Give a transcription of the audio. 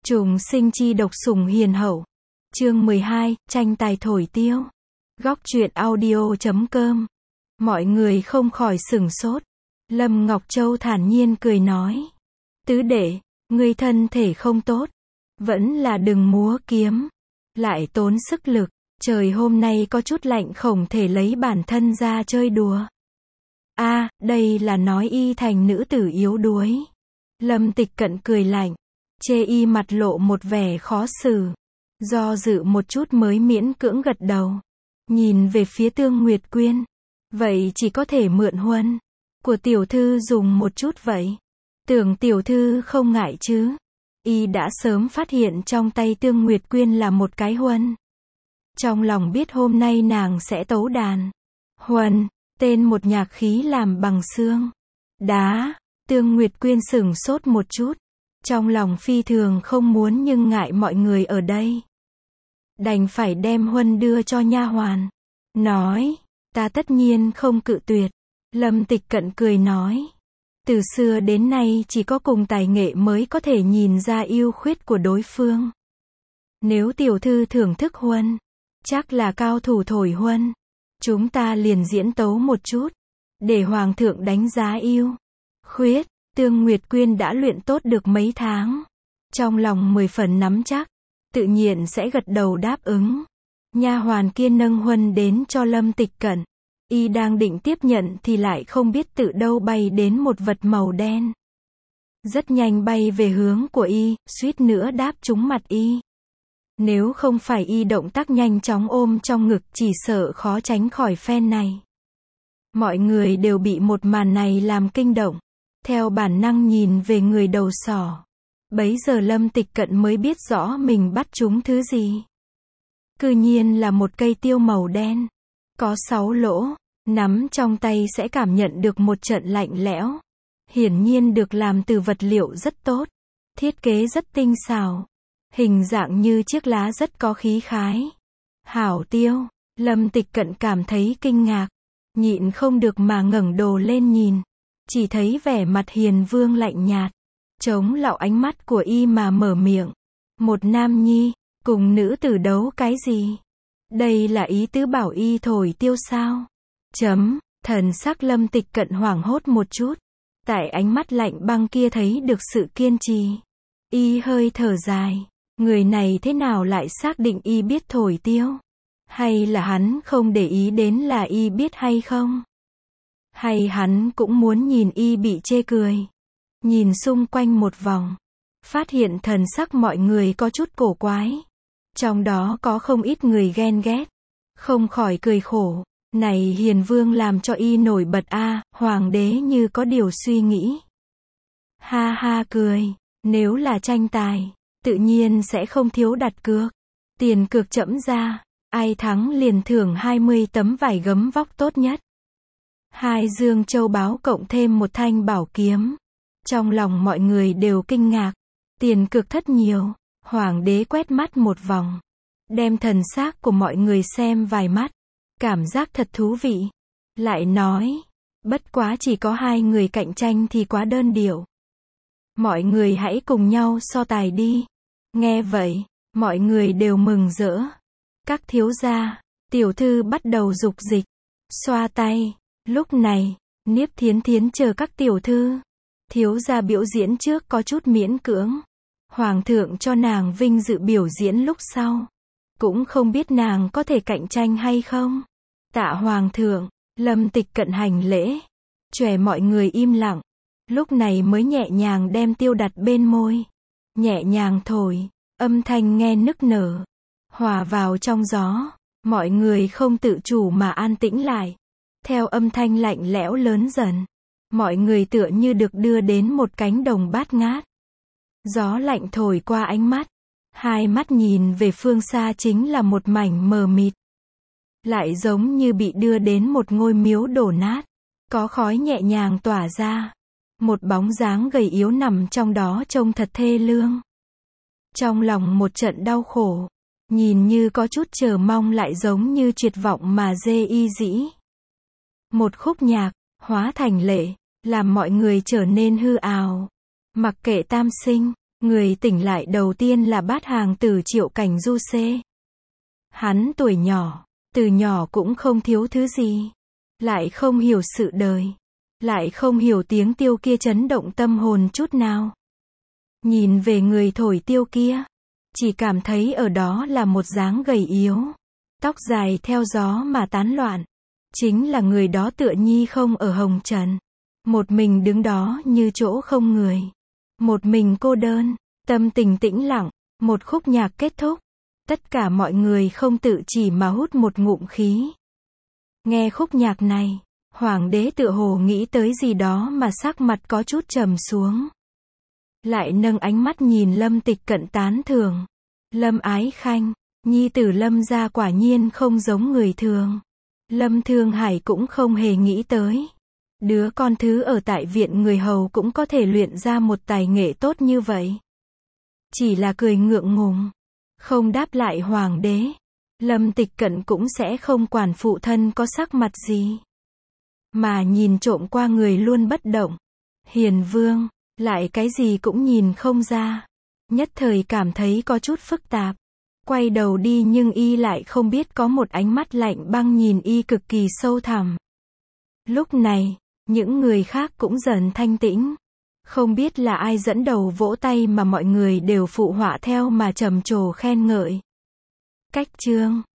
Trùng sinh chi độc sủng hiền hậu. Chương 12, tranh tài thổi tiêu. Góc truyện audio.com. Mọi người không khỏi sửng sốt. Lâm Ngọc Châu thản nhiên cười nói. Tứ đệ, ngươi thân thể không tốt. Vẫn là đừng múa kiếm. Lại tốn sức lực. Trời hôm nay có chút lạnh, không thể lấy bản thân ra chơi đùa. Đây là nói y thành nữ tử yếu đuối. Lâm Tịch Cận cười lạnh. Chê y mặt lộ một vẻ khó xử. Do dự một chút mới miễn cưỡng gật đầu. Nhìn về phía Tương Nguyệt Quyên. Vậy chỉ có thể mượn huân của tiểu thư dùng một chút vậy. Tưởng tiểu thư không ngại chứ. Y đã sớm phát hiện trong tay Tương Nguyệt Quyên là một cái huân. Trong lòng biết hôm nay nàng sẽ tấu đàn. Huân, tên một nhạc khí làm bằng xương đá. Tương Nguyệt Quyên sửng sốt một chút. Trong lòng phi thường không muốn nhưng ngại mọi người ở đây. Đành phải đem huân đưa cho nha hoàn. Nói, ta tất nhiên không cự tuyệt. Lâm Tịch Cận cười nói. Từ xưa đến nay chỉ có cùng tài nghệ mới có thể nhìn ra ưu khuyết của đối phương. Nếu tiểu thư thưởng thức huân, chắc là cao thủ thổi huân. Chúng ta liền diễn tấu một chút. Để hoàng thượng đánh giá ưu khuyết. Tương Nguyệt Quyên đã luyện tốt được mấy tháng. Trong lòng 10 phần nắm chắc. Tự nhiên sẽ gật đầu đáp ứng. Nha hoàn kia nâng huân đến cho Lâm Tịch Cận. Y đang định tiếp nhận thì lại không biết từ đâu bay đến một vật màu đen. Rất nhanh bay về hướng của y, suýt nữa đáp trúng mặt y. Nếu không phải y động tác nhanh chóng ôm trong ngực, chỉ sợ khó tránh khỏi phen này. Mọi người đều bị một màn này làm kinh động. Theo bản năng nhìn về người đầu sỏ. Bấy giờ Lâm Tịch Cận mới biết rõ mình bắt trúng thứ gì. Cư nhiên là một cây tiêu màu đen. Có 6 lỗ. Nắm trong tay sẽ cảm nhận được một trận lạnh lẽo. Hiển nhiên được làm từ vật liệu rất tốt. Thiết kế rất tinh xảo. Hình dạng như chiếc lá rất có khí khái. Hảo tiêu. Lâm Tịch Cận cảm thấy kinh ngạc. Nhịn không được mà ngẩng đầu lên nhìn. Chỉ thấy vẻ mặt hiền vương lạnh nhạt. Chống lạo ánh mắt của y mà mở miệng. Một nam nhi, cùng nữ tử đấu cái gì? Đây là ý tứ bảo y thổi tiêu sao? Thần sắc Lâm Tịch Cận hoảng hốt một chút. Tại ánh mắt lạnh băng kia thấy được sự kiên trì. Y hơi thở dài. Người này thế nào lại xác định y biết thổi tiêu? Hay là hắn không để ý đến là y biết hay không? Hay hắn cũng muốn nhìn y bị chê cười? Nhìn xung quanh một vòng. Phát hiện thần sắc mọi người có chút cổ quái. Trong đó có không ít người ghen ghét. Không khỏi cười khổ. Này hiền vương làm cho y nổi bật hoàng đế như có điều suy nghĩ. Ha ha cười. Nếu là tranh tài, tự nhiên sẽ không thiếu đặt cược. Tiền cược trẫm ra. Ai thắng liền thưởng 20 tấm vải gấm vóc tốt nhất. 2 dương châu báu cộng thêm một thanh bảo kiếm. Trong lòng mọi người đều kinh ngạc. Tiền cược thất nhiều. Hoàng đế quét mắt một vòng. Đem thần xác của mọi người xem vài mắt. Cảm giác thật thú vị. Lại nói. Bất quá chỉ có 2 người cạnh tranh thì quá đơn điệu. Mọi người hãy cùng nhau so tài đi. Nghe vậy. Mọi người đều mừng rỡ. Các thiếu gia. Tiểu thư bắt đầu dục dịch. Xoa tay. Lúc này. Niếp Thiến Thiến chờ các tiểu thư. Thiếu gia biểu diễn trước có chút miễn cưỡng. Hoàng thượng cho nàng vinh dự biểu diễn lúc sau. Cũng không biết nàng có thể cạnh tranh hay không. Tạ hoàng thượng. Lâm Tịch Cận hành lễ. Chòe mọi người im lặng. Lúc này mới nhẹ nhàng đem tiêu đặt bên môi. Nhẹ nhàng thổi. Âm thanh nghe nức nở. Hòa vào trong gió. Mọi người không tự chủ mà an tĩnh lại. Theo âm thanh lạnh lẽo lớn dần. Mọi người tựa như được đưa đến một cánh đồng bát ngát. Gió lạnh thổi qua ánh mắt. 2 mắt nhìn về phương xa chính là một mảnh mờ mịt. Lại giống như bị đưa đến một ngôi miếu đổ nát. Có khói nhẹ nhàng tỏa ra. Một bóng dáng gầy yếu nằm trong đó trông thật thê lương. Trong lòng một trận đau khổ. Nhìn như có chút chờ mong lại giống như tuyệt vọng mà dê y dĩ. Một khúc nhạc, hóa thành lệ, làm mọi người trở nên hư ào. Mặc kệ tam sinh, Người tỉnh lại đầu tiên là bát hàng tử Triệu Cảnh Du xê. Hắn tuổi nhỏ, từ nhỏ cũng không thiếu thứ gì. Lại không hiểu sự đời. Lại không hiểu tiếng tiêu kia chấn động tâm hồn chút nào. Nhìn về người thổi tiêu kia, chỉ cảm thấy ở đó là một dáng gầy yếu. Tóc dài theo gió mà tán loạn. Chính là người đó tựa nhi không ở hồng trần. Một mình đứng đó như chỗ không người. Một mình cô đơn, tâm tình tĩnh lặng, một khúc nhạc kết thúc. Tất cả mọi người không tự chỉ mà hút một ngụm khí. Nghe khúc nhạc này, hoàng đế tựa hồ nghĩ tới gì đó mà sắc mặt có chút trầm xuống. Lại nâng ánh mắt nhìn Lâm Tịch Cận tán thưởng. Lâm Ái Khanh, nhi tử Lâm gia quả nhiên không giống người thường. Lâm Thương Hải cũng không hề nghĩ tới. Đứa con thứ ở tại viện người hầu cũng có thể luyện ra một tài nghệ tốt như vậy. Chỉ là cười ngượng ngùng. Không đáp lại hoàng đế. Lâm Tịch Cận cũng sẽ không quản phụ thân có sắc mặt gì. Mà nhìn trộm qua người luôn bất động. Hiền Vương, lại cái gì cũng nhìn không ra. Nhất thời cảm thấy có chút phức tạp. Quay đầu đi nhưng y lại không biết có một ánh mắt lạnh băng nhìn y cực kỳ sâu thẳm. Lúc này, những người khác cũng dần thanh tĩnh. Không biết là ai dẫn đầu vỗ tay mà mọi người đều phụ họa theo mà trầm trồ khen ngợi. Cách chương